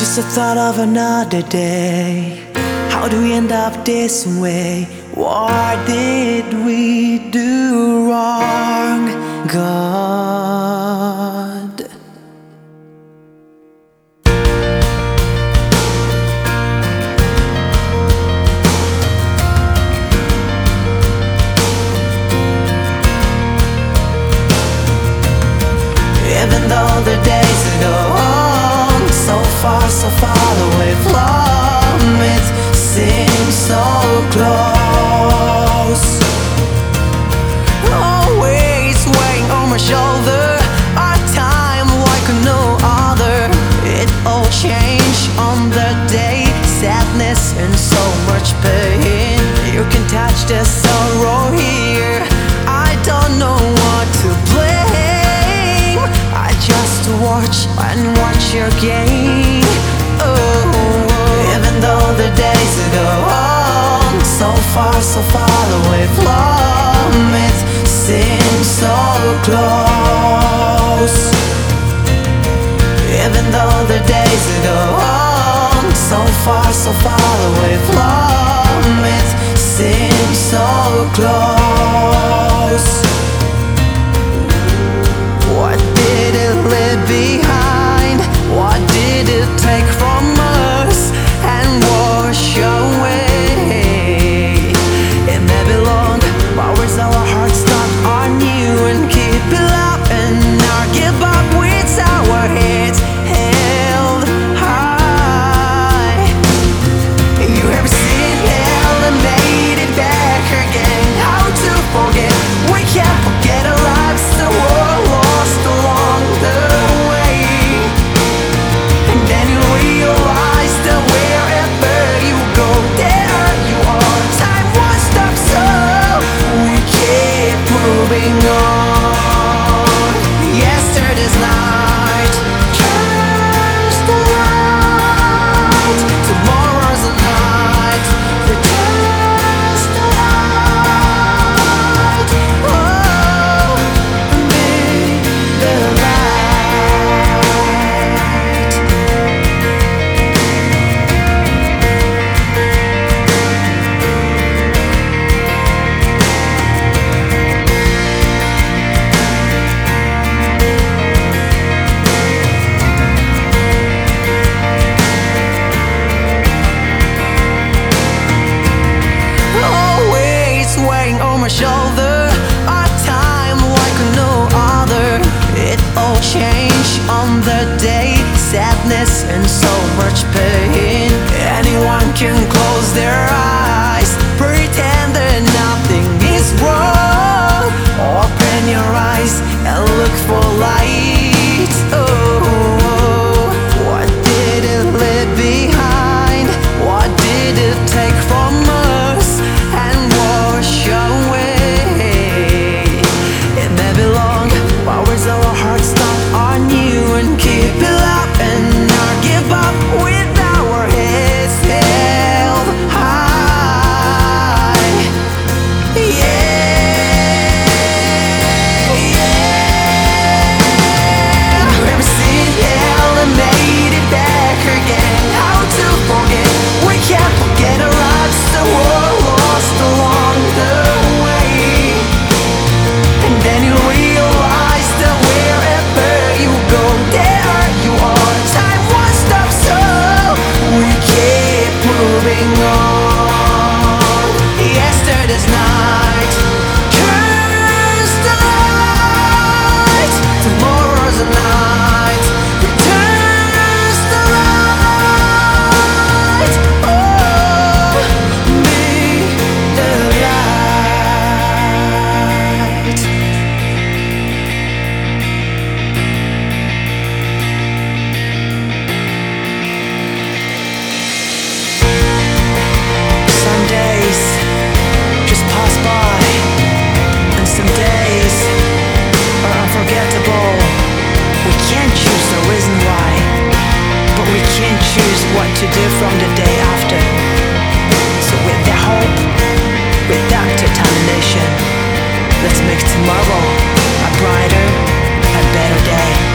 Just the thought of another day. How do we end up this way? What did we do wrong, God? Even though the days go on, so far away from it seems so close. Always weighing on my shoulder, our time like no other. It all changed on the day, sadness and so much pain. You can touch the sorrow here, I don't know what to blame. I just watch and watch your game. Oh, even though the days go on, so far away from it seems so close. Even though the days go on, so far away from it seems so close. What did it leave behind? What did it take from us and wash away? It may be long, but where's our hearts not on you and keep it up and not give up with our heads held high. You have seen hell and made it back again. How to forget? We can't forget our lives that were lost along the way. And then you realize that wherever you go, there you are. Time won't stop, so we keep moving on. Yesterday's night turns to light. Tomorrow's a night returns to light. Oh, be the light. Always weighing on my shoulder, our time like no other. It all changed on the day, sadness and so much pain. Anyone can close their eyes, pretend that nothing is wrong. Open your eyes and look for light. Oh, what did it leave behind? What did it take from us and wash away? It may be long, but where's our hearts not on you and keep it up and not give up with our heads held high. Yeah, yeah. You ever seen hell and made it back again? How to forget? We can't forget our lives that were lost along the way. And then you realize that wherever you go, there you are. Time won't stop, so we keep moving on. Yesterday's night turns to light. Tomorrow's a night returns to light. Oh, be the light. Some days just pass by, and some days are unforgettable. We can't choose the reason why, but we can choose what to do from the day after. So with the hope, with that determination, let's make tomorrow a brighter and better day.